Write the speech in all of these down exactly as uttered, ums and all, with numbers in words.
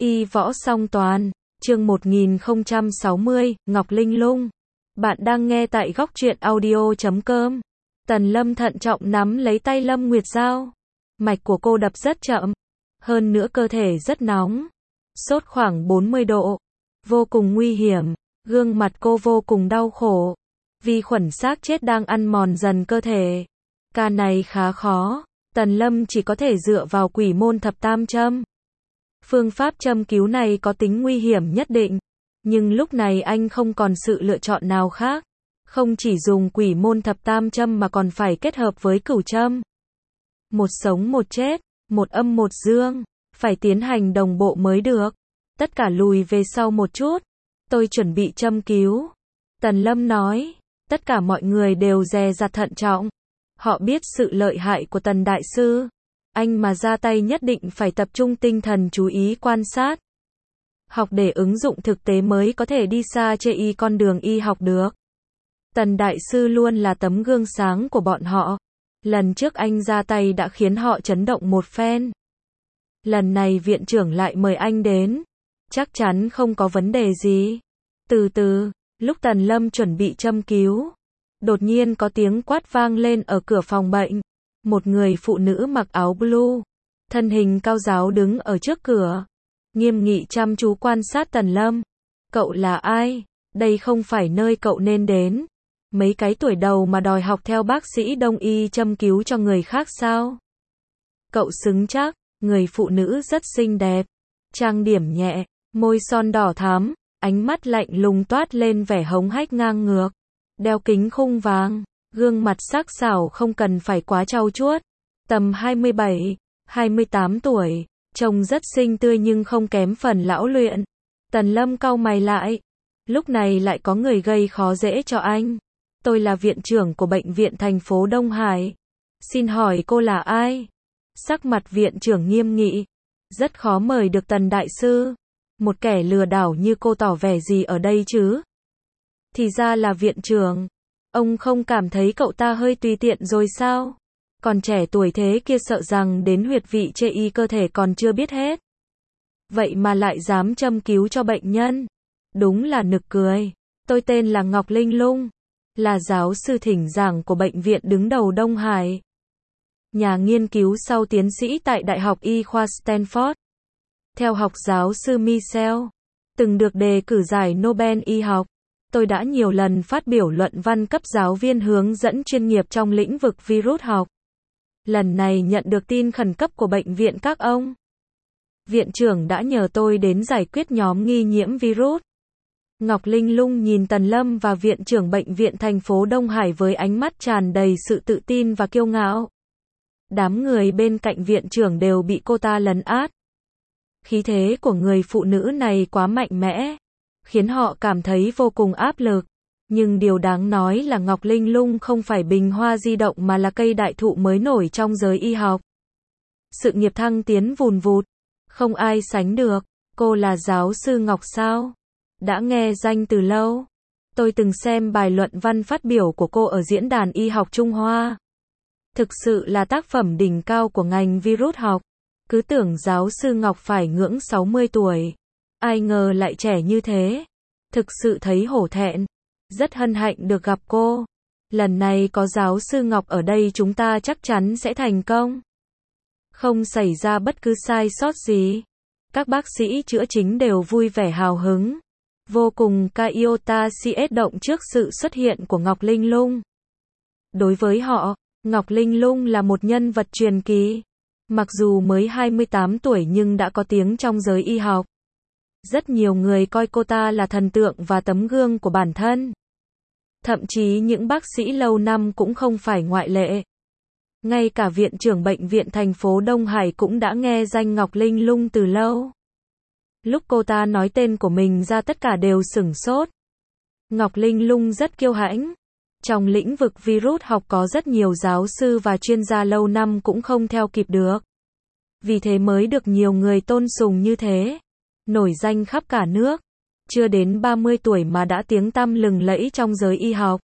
Y võ song toàn, chương một nghìn không trăm sáu mươi, Ngọc Linh Lung. Bạn đang nghe tại góc truyện audio chấm com. Tần Lâm thận trọng nắm lấy tay Lâm Nguyệt Giao. Mạch của cô đập rất chậm. Hơn nữa cơ thể rất nóng. Sốt khoảng bốn mươi độ. Vô cùng nguy hiểm. Gương mặt cô vô cùng đau khổ. Vi khuẩn xác chết đang ăn mòn dần cơ thể. Ca này khá khó. Tần Lâm chỉ có thể dựa vào quỷ môn thập tam châm. Phương pháp châm cứu này có tính nguy hiểm nhất định. Nhưng lúc này anh không còn sự lựa chọn nào khác. Không chỉ dùng quỷ môn thập tam châm mà còn phải kết hợp với cửu châm. Một sống một chết, một âm một dương. Phải tiến hành đồng bộ mới được. Tất cả lùi về sau một chút. Tôi chuẩn bị châm cứu. Tần Lâm nói. Tất cả mọi người đều dè dặt thận trọng. Họ biết sự lợi hại của Tần Đại Sư. Anh mà ra tay nhất định phải tập trung tinh thần chú ý quan sát. Học để ứng dụng thực tế mới có thể đi xa trên y con đường y học được. Tần Đại Sư luôn là tấm gương sáng của bọn họ. Lần trước anh ra tay đã khiến họ chấn động một phen. Lần này viện trưởng lại mời anh đến. Chắc chắn không có vấn đề gì. Từ từ, lúc Tần Lâm chuẩn bị châm cứu. Đột nhiên có tiếng quát vang lên ở cửa phòng bệnh. Một người phụ nữ mặc áo blue, thân hình cao ráo đứng ở trước cửa, nghiêm nghị chăm chú quan sát Tần Lâm. Cậu là ai? Đây không phải nơi cậu nên đến. Mấy cái tuổi đầu mà đòi học theo bác sĩ đông y châm cứu cho người khác sao? Cậu xứng chắc. Người phụ nữ rất xinh đẹp, trang điểm nhẹ, môi son đỏ thắm, ánh mắt lạnh lùng toát lên vẻ hống hách ngang ngược, đeo kính khung vàng. Gương mặt sắc sảo không cần phải quá trau chuốt. Tầm hai mươi bảy, hai mươi tám tuổi, trông rất xinh tươi nhưng không kém phần lão luyện. Tần Lâm cau mày lại. Lúc này lại có người gây khó dễ cho anh. Tôi là viện trưởng của bệnh viện thành phố Đông Hải. Xin hỏi cô là ai? Sắc mặt viện trưởng nghiêm nghị. Rất khó mời được Tần Đại Sư. Một kẻ lừa đảo như cô tỏ vẻ gì ở đây chứ? Thì ra là viện trưởng. Ông không cảm thấy cậu ta hơi tùy tiện rồi sao? Còn trẻ tuổi thế kia sợ rằng đến huyệt vị chê y cơ thể còn chưa biết hết. Vậy mà lại dám châm cứu cho bệnh nhân. Đúng là nực cười. Tôi tên là Ngọc Linh Lung. Là giáo sư thỉnh giảng của bệnh viện đứng đầu Đông Hải. Nhà nghiên cứu sau tiến sĩ tại Đại học Y khoa Stanford. Theo học giáo sư Michel. Từng được đề cử giải Nobel y học. Tôi đã nhiều lần phát biểu luận văn cấp giáo viên hướng dẫn chuyên nghiệp trong lĩnh vực virus học. Lần này nhận được tin khẩn cấp của bệnh viện các ông. Viện trưởng đã nhờ tôi đến giải quyết nhóm nghi nhiễm virus. Ngọc Linh Lung nhìn Tần Lâm và viện trưởng bệnh viện thành phố Đông Hải với ánh mắt tràn đầy sự tự tin và kiêu ngạo. Đám người bên cạnh viện trưởng đều bị cô ta lấn át. Khí thế của người phụ nữ này quá mạnh mẽ, khiến họ cảm thấy vô cùng áp lực. Nhưng điều đáng nói là Ngọc Linh Lung không phải bình hoa di động mà là cây đại thụ mới nổi trong giới y học. Sự nghiệp thăng tiến vùn vụt, không ai sánh được. Cô là giáo sư Ngọc sao? Đã nghe danh từ lâu. Tôi từng xem bài luận văn phát biểu của cô ở diễn đàn y học Trung Hoa. Thực sự là tác phẩm đỉnh cao của ngành virus học. Cứ tưởng giáo sư Ngọc phải ngưỡng sáu mươi tuổi. Ai ngờ lại trẻ như thế. Thực sự thấy hổ thẹn. Rất hân hạnh được gặp cô. Lần này có giáo sư Ngọc ở đây chúng ta chắc chắn sẽ thành công. Không xảy ra bất cứ sai sót gì. Các bác sĩ chữa chính đều vui vẻ hào hứng. Vô cùng Kaiota cs động trước sự xuất hiện của Ngọc Linh Lung. Đối với họ, Ngọc Linh Lung là một nhân vật truyền kỳ. Mặc dù mới hai mươi tám tuổi nhưng đã có tiếng trong giới y học. Rất nhiều người coi cô ta là thần tượng và tấm gương của bản thân. Thậm chí những bác sĩ lâu năm cũng không phải ngoại lệ. Ngay cả viện trưởng bệnh viện thành phố Đông Hải cũng đã nghe danh Ngọc Linh Lung từ lâu. Lúc cô ta nói tên của mình ra tất cả đều sửng sốt. Ngọc Linh Lung rất kiêu hãnh. Trong lĩnh vực virus học có rất nhiều giáo sư và chuyên gia lâu năm cũng không theo kịp được. Vì thế mới được nhiều người tôn sùng như thế. Nổi danh khắp cả nước. Chưa đến ba mươi tuổi mà đã tiếng tăm lừng lẫy trong giới y học.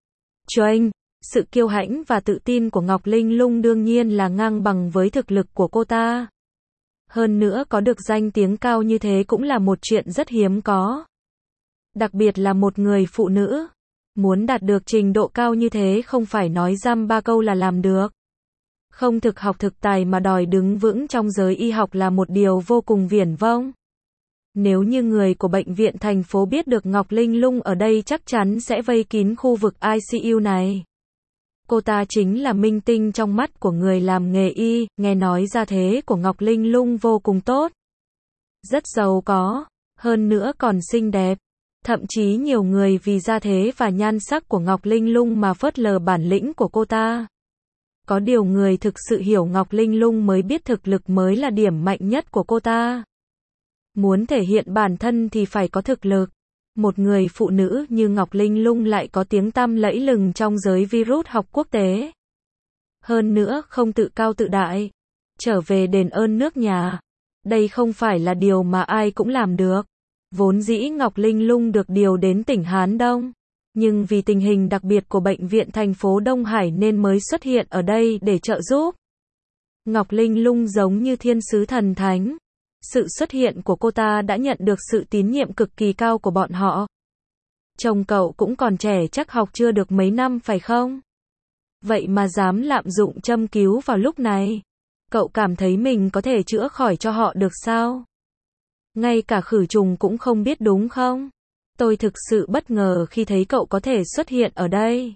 Choanh, sự kiêu hãnh và tự tin của Ngọc Linh Lung đương nhiên là ngang bằng với thực lực của cô ta. Hơn nữa có được danh tiếng cao như thế cũng là một chuyện rất hiếm có. Đặc biệt là một người phụ nữ. Muốn đạt được trình độ cao như thế không phải nói dăm ba câu là làm được. Không thực học thực tài mà đòi đứng vững trong giới y học là một điều vô cùng viển vông. Nếu như người của bệnh viện thành phố biết được Ngọc Linh Lung ở đây chắc chắn sẽ vây kín khu vực i xê u này. Cô ta chính là minh tinh trong mắt của người làm nghề y, nghe nói gia thế của Ngọc Linh Lung vô cùng tốt. Rất giàu có, hơn nữa còn xinh đẹp. Thậm chí nhiều người vì gia thế và nhan sắc của Ngọc Linh Lung mà phớt lờ bản lĩnh của cô ta. Có điều người thực sự hiểu Ngọc Linh Lung mới biết thực lực mới là điểm mạnh nhất của cô ta. Muốn thể hiện bản thân thì phải có thực lực. Một người phụ nữ như Ngọc Linh Lung lại có tiếng tăm lẫy lừng trong giới virus học quốc tế. Hơn nữa không tự cao tự đại. Trở về đền ơn nước nhà. Đây không phải là điều mà ai cũng làm được. Vốn dĩ Ngọc Linh Lung được điều đến tỉnh Hán Đông. Nhưng vì tình hình đặc biệt của bệnh viện thành phố Đông Hải nên mới xuất hiện ở đây để trợ giúp. Ngọc Linh Lung giống như thiên sứ thần thánh. Sự xuất hiện của cô ta đã nhận được sự tín nhiệm cực kỳ cao của bọn họ. Chồng cậu cũng còn trẻ chắc học chưa được mấy năm phải không? Vậy mà dám lạm dụng châm cứu vào lúc này. Cậu cảm thấy mình có thể chữa khỏi cho họ được sao? Ngay cả khử trùng cũng không biết đúng không? Tôi thực sự bất ngờ khi thấy cậu có thể xuất hiện ở đây.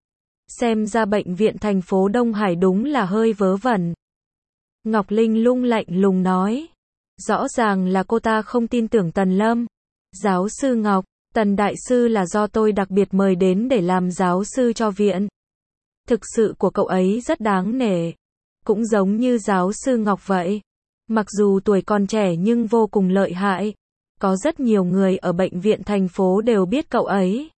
Xem ra bệnh viện thành phố Đông Hải đúng là hơi vớ vẩn. Ngọc Linh Lung lạnh lùng nói. Rõ ràng là cô ta không tin tưởng Tần Lâm. Giáo sư Ngọc, Tần Đại Sư là do tôi đặc biệt mời đến để làm giáo sư cho viện. Thực sự của cậu ấy rất đáng nể. Cũng giống như giáo sư Ngọc vậy. Mặc dù tuổi còn trẻ nhưng vô cùng lợi hại. Có rất nhiều người ở bệnh viện thành phố đều biết cậu ấy.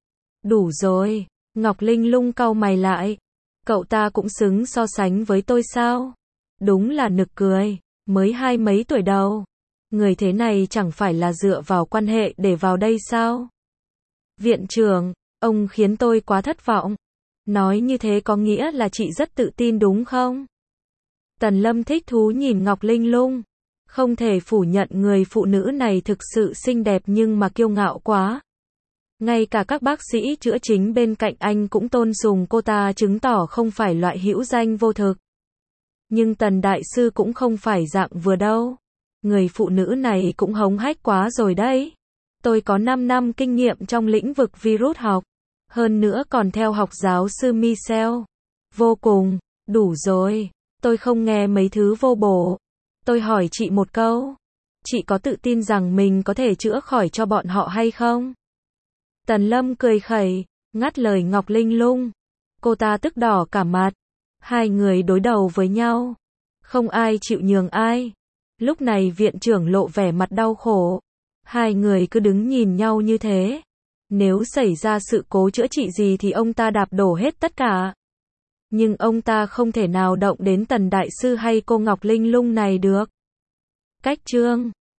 Đủ rồi, Ngọc Linh Lung cau mày lại. Cậu ta cũng xứng so sánh với tôi sao? Đúng là nực cười, mới hai mấy tuổi đầu. Người thế này chẳng phải là dựa vào quan hệ để vào đây sao? Viện trưởng, ông khiến tôi quá thất vọng. Nói như thế có nghĩa là chị rất tự tin đúng không? Tần Lâm thích thú nhìn Ngọc Linh Lung. Không thể phủ nhận người phụ nữ này thực sự xinh đẹp nhưng mà kiêu ngạo quá. Ngay cả các bác sĩ chữa chính bên cạnh anh cũng tôn sùng cô ta chứng tỏ không phải loại hữu danh vô thực. Nhưng Tần Đại Sư cũng không phải dạng vừa đâu. Người phụ nữ này cũng hống hách quá rồi đấy. Tôi có năm năm kinh nghiệm trong lĩnh vực virus học. Hơn nữa còn theo học giáo sư Michel. Vô cùng, đủ rồi. Tôi không nghe mấy thứ vô bổ. Tôi hỏi chị một câu. Chị có tự tin rằng mình có thể chữa khỏi cho bọn họ hay không? Tần Lâm cười khẩy, ngắt lời Ngọc Linh Lung. Cô ta tức đỏ cả mặt. Hai người đối đầu với nhau. Không ai chịu nhường ai. Lúc này viện trưởng lộ vẻ mặt đau khổ. Hai người cứ đứng nhìn nhau như thế. Nếu xảy ra sự cố chữa trị gì thì ông ta đạp đổ hết tất cả. Nhưng ông ta không thể nào động đến Tần Đại Sư hay cô Ngọc Linh Lung này được. Cách chương